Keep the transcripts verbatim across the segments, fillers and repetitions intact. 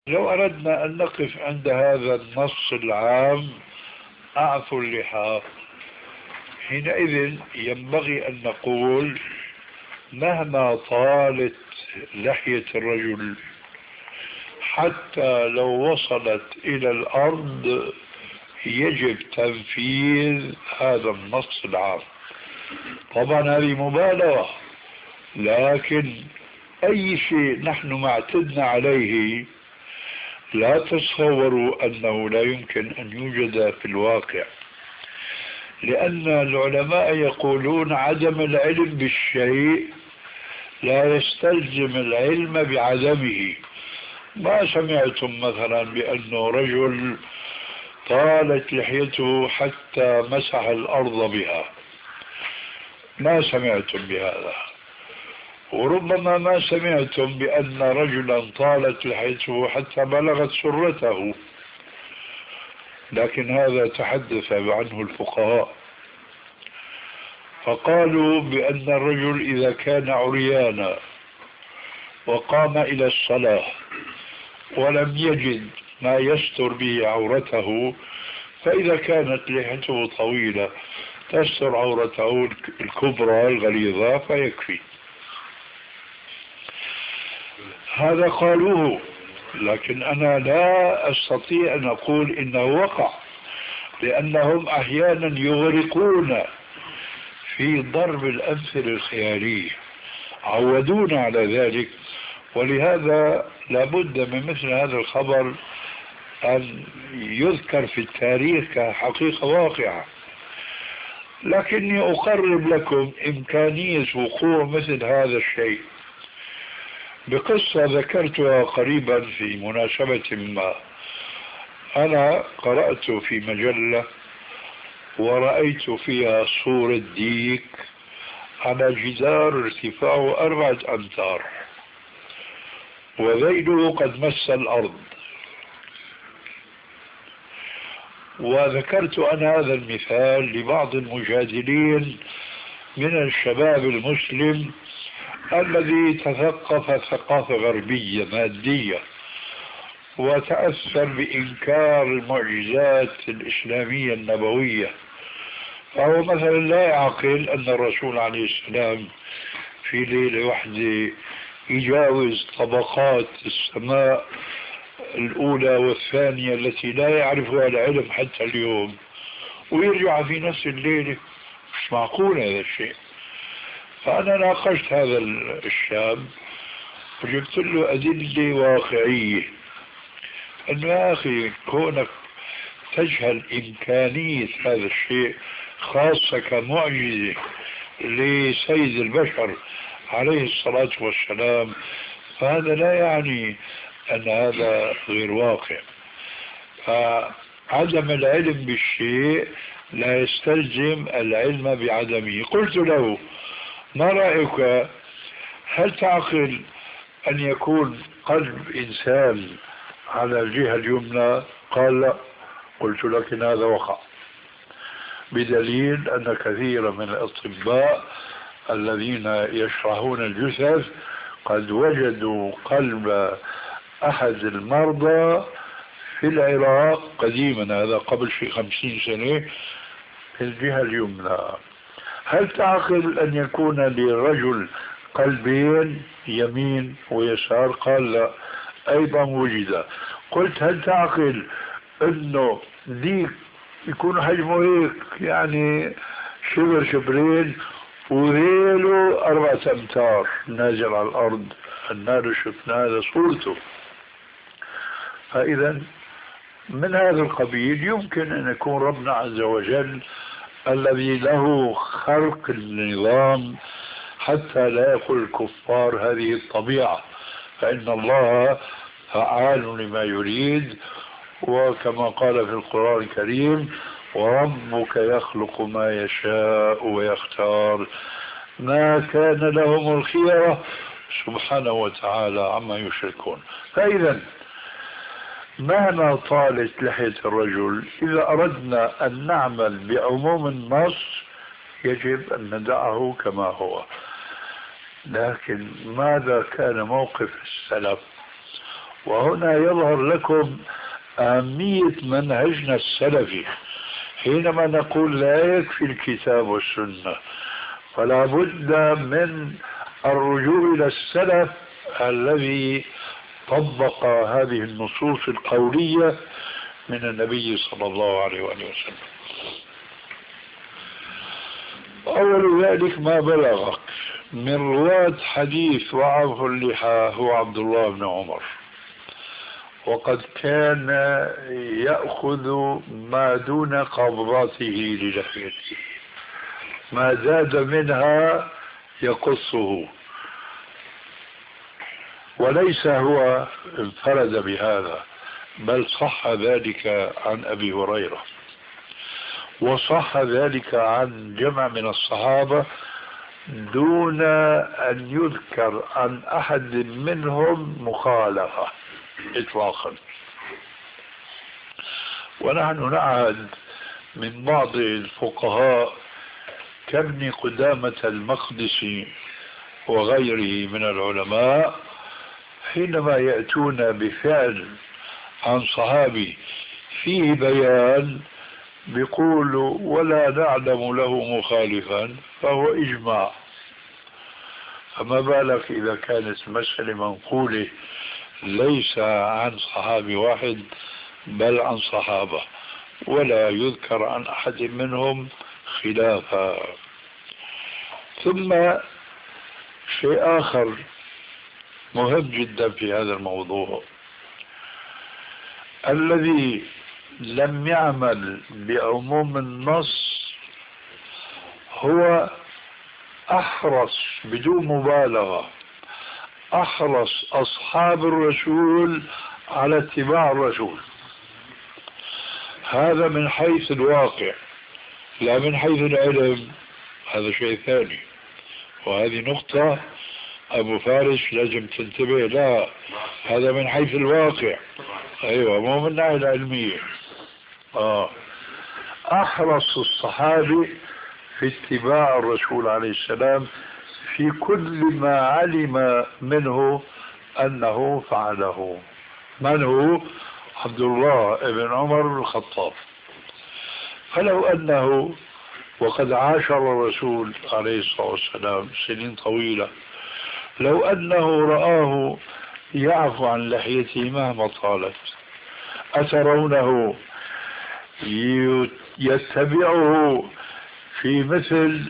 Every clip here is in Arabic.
لو أردنا أن نقف عند هذا النص العام أعفوا اللحى، حينئذ ينبغي أن نقول مهما طالت لحية الرجل حتى لو وصلت إلى الأرض يجب تنفيذ هذا النص العام. طبعا هذه مبالغة، لكن أي شيء نحن ما اعتدنا عليه لا تصوروا أنه لا يمكن أن يوجد في الواقع، لأن العلماء يقولون عدم العلم بالشيء لا يستلزم العلم بعدمه. ما سمعتم مثلا بأنه رجل طالت لحيته حتى مسح الأرض بها؟ ما سمعتم بهذا. وربما ما سمعتم بأن رجلا طالت لحيته حتى بلغت سرته، لكن هذا تحدث عنه الفقهاء، فقالوا بأن الرجل إذا كان عريانا وقام إلى الصلاة ولم يجد ما يستر به عورته، فإذا كانت لحيته طويلة تستر عورته الكبرى الغليظة فيكفي. هذا قالوه، لكن أنا لا أستطيع أن أقول إنه وقع، لأنهم أحيانا يغرقون في ضرب الأمثلة الخيالية، عودونا على ذلك، ولهذا لابد من مثل هذا الخبر أن يذكر في التاريخ كحقيقة واقعة. لكني أقرب لكم إمكانية وقوع مثل هذا الشيء بقصة ذكرتها قريبا في مناسبة ما. أنا قرأت في مجلة ورأيت فيها صورة ديك على جدار ارتفاعه أربعة أمتار وذيله قد مس الأرض. وذكرت أنا هذا المثال لبعض المجادلين من الشباب المسلم الذي تثقف ثقافة غربية مادية وتأثر بإنكار المعجزات الإسلامية النبوية، فهو مثلا لا يعقل أن الرسول عليه السلام في ليلة واحدة يجاوز طبقات السماء الأولى والثانية التي لا يعرفها العلم حتى اليوم ويرجع في نفس الليلة. مش معقول هذا الشيء. فأنا ناقشت هذا الشاب وجبت له أدلة واقعية أنه يا أخي كونك تجهل إمكانية هذا الشيء خاصة كمعجزة لسيد البشر عليه الصلاة والسلام، فهذا لا يعني أن هذا غير واقع. فعدم العلم بالشيء لا يستلزم العلم بعدمه. قلت له ما رأيك، هل تعقل أن يكون قلب إنسان على الجهة اليمنى؟ قال لا. قلت لكن هذا وقع، بدليل أن كثير من الأطباء الذين يشرحون الجثث قد وجدوا قلب أحد المرضى في العراق قديما، هذا قبل شي خمسين سنة، في الجهة اليمنى. هل تعقل أن يكون للرجل قلبين يمين ويسار؟ قال لا، أيضا وجد. قلت هل تعقل أنه ديك يكون حجمه هيك يعني شبر شبرين وذيله أربعة أمتار نازل على الأرض؟ النار شفنا هذا صورته. فإذا من هذا القبيل يمكن أن يكون ربنا عز وجل الذي له خلق النظام حتى لا يقول الكفار هذه الطبيعة، فإن الله فعال لما يريد، وكما قال في القرآن الكريم وربك يخلق ما يشاء ويختار ما كان لهم الخيرة سبحانه وتعالى عما يشركون. فإذا مهما طالت لحية الرجل إذا أردنا أن نعمل بعموم النص يجب أن ندعه كما هو. لكن ماذا كان موقف السلف وهنا يظهر لكم أهمية منهجنا السلفي حينما نقول لا يكفي الكتاب والسنة، فلا بد من الرجوع إلى السلف الذي طبق هذه النصوص القولية من النبي صلى الله عليه وآله وسلم. أول ذلك ما بلغك من رواة حديث وعظ اللحى هو عبد الله بن عمر، وقد كان يأخذ ما دون قبضته للحيته، ما زاد منها يقصه، وليس هو انفرد بهذا، بل صح ذلك عن أبي هريرة، وصح ذلك عن جمع من الصحابة دون أن يذكر عن أحد منهم مخالفة إطلاقا. ونحن نعهد من بعض الفقهاء كابن قدامة المقدسي وغيره من العلماء حينما يأتون بفعل عن صحابي فيه بيان بيقولوا ولا نعلم له مخالفا فهو إجماع، فما بالك إذا كانت مسألة منقولة ليس عن صحابي واحد بل عن صحابة ولا يذكر عن أحد منهم خلافا. ثم شيء آخر مهم جدا في هذا الموضوع، الذي لم يعمل بعموم النص هو أحرص بدون مبالغة أحرص أصحاب الرسول على اتباع الرسول، هذا من حيث الواقع، لا من حيث العلم هذا شيء ثاني، وهذه نقطة أبو فارس لازم تنتبه لا، هذا من حيث الواقع، أيوة مو من الناحية العلمية. آه. أحرص الصحابة في اتباع الرسول عليه السلام في كل ما علم منه أنه فعله. من هو؟ عبد الله بن عمر بن الخطاب. فلو أنه وقد عاشر الرسول عليه الصلاة والسلام سنين طويلة، لو أنه رآه يعفو عن لحيته مهما طالت، أترونه يتبعه في مثل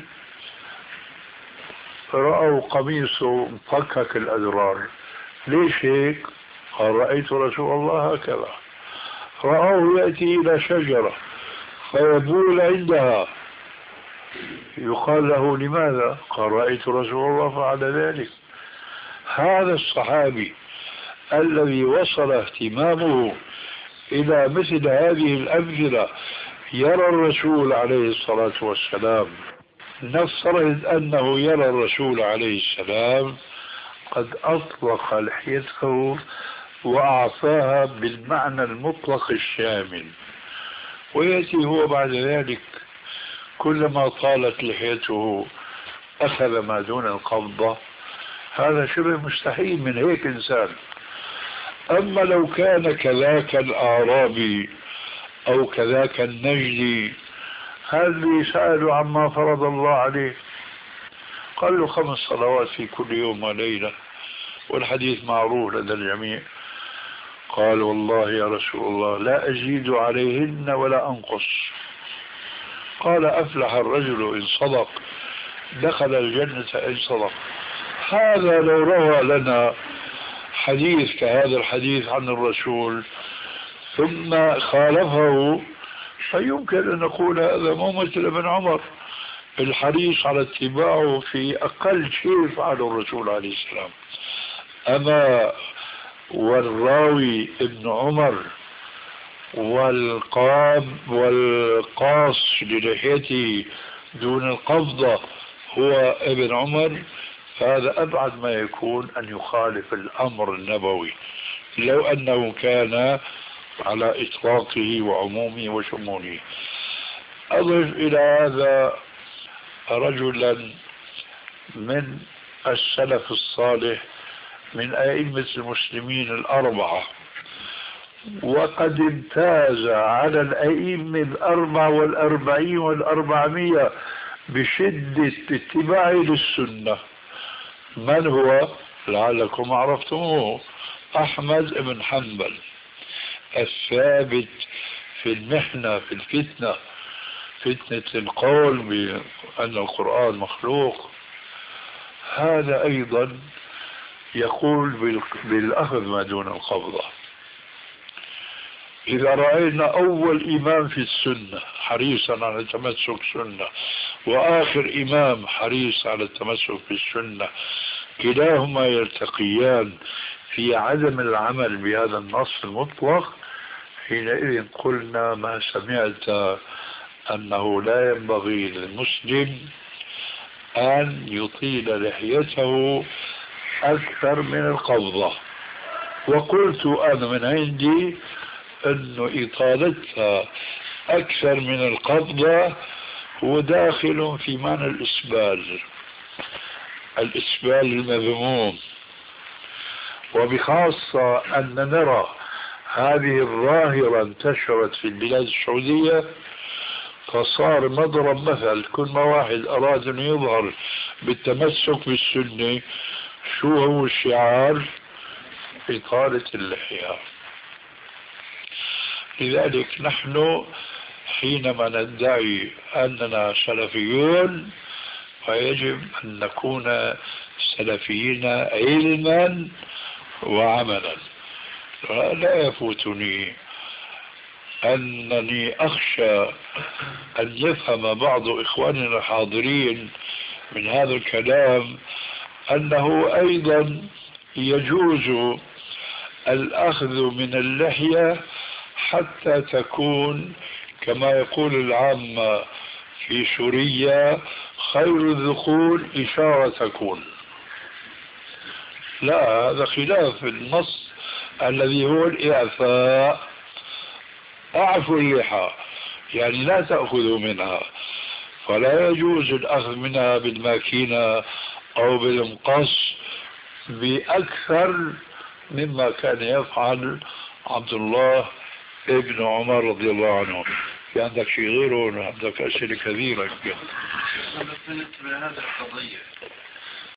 رأوا قميصه مفكك الأذرار؟ ليش هيك؟ قال رأيت رسول الله هكذا. رأوه يأتي إلى شجرة فيبول عندها، يقال له لماذا؟ قال رأيت رسول الله فعل ذلك. هذا الصحابي الذي وصل اهتمامه إلى مثل هذه الأمثلة يرى الرسول عليه الصلاة والسلام، نفترض أنه يرى الرسول عليه السلام قد أطلق لحيته وأعطاها بالمعنى المطلق الشامل، ويأتي هو بعد ذلك كلما طالت لحيته أخذ ما دون القبضة، هذا شبه مستحيل من هيك إنسان. أما لو كان كذاك الأعرابي أو كذاك النجدي هل سألوا عما فرض الله عليه؟ قال له خمس صلوات في كل يوم وليلة، والحديث معروف لدى الجميع. قال والله يا رسول الله لا أزيد عليهن ولا أنقص. قال أفلح الرجل إن صدق، دخل الجنة إن صدق. هذا لو روى لنا حديث كهذا الحديث عن الرسول ثم خالفه فيمكن أن نقول هذا مو مثل ابن عمر الحريص على اتباعه في أقل شيء فعله الرسول عليه السلام. أما والراوي ابن عمر والقام والقاص للحيته دون القبضة هو ابن عمر، فهذا أبعد ما يكون أن يخالف الأمر النبوي لو أنه كان على إطلاقه وعمومه وشموله. أضف إلى هذا رجلا من السلف الصالح من أئمة المسلمين الأربعة، وقد امتاز على الأئمة الأربعة والأربعين والأربعمية بشدة اتباعه للسنة. من هو؟ لعلكم عرفتموه، أحمد بن حنبل، الثابت في المحنة، في الفتنة، فتنة القول بأن القرآن مخلوق. هذا أيضا يقول بالأخذ ما دون القبضة. إذا رأينا أول إمام في السنة حريصا على تمسك سنة، وآخر إمام حريص على التمسك بالسنة، كلاهما يلتقيان في عدم العمل بهذا النص المطلق، حينئذ قلنا ما سمعت أنه لا ينبغي للمسلم أن يطيل لحيته أكثر من القبضة. وقلت أنا من عندي أن إطالتها أكثر من القبضة هو داخل في معنى الإسبال، الإسبال المذموم. وبخاصة أن نرى هذه الظاهرة انتشرت في البلاد السعودية، فصار مضرب مثل. كل ما واحد أراد أن يظهر بالتمسك بالسنة، شو هو الشعار؟ إطالة اللحية. لذلك نحن حينما ندعي أننا سلفيون فيجب أن نكون سلفيين علما وعملا. لا يفوتني أنني أخشى أن يفهم بعض إخواننا الحاضرين من هذا الكلام أنه أيضا يجوز الأخذ من اللحية حتى تكون كما يقول العامة في سوريا خير الذقول إشارة تكون. لا، هذا خلاف النص الذي هو الإعفاء. أعفوا اللحى يعني لا تأخذوا منها، فلا يجوز الأخذ منها بالماكينة أو بالمقص بأكثر مما كان يفعل عبد الله ابن عمر رضي الله عنه. في عندك شيء غيره؟ عندك أسئلة كثيرة يمكن. بالنسبة لهذه القضية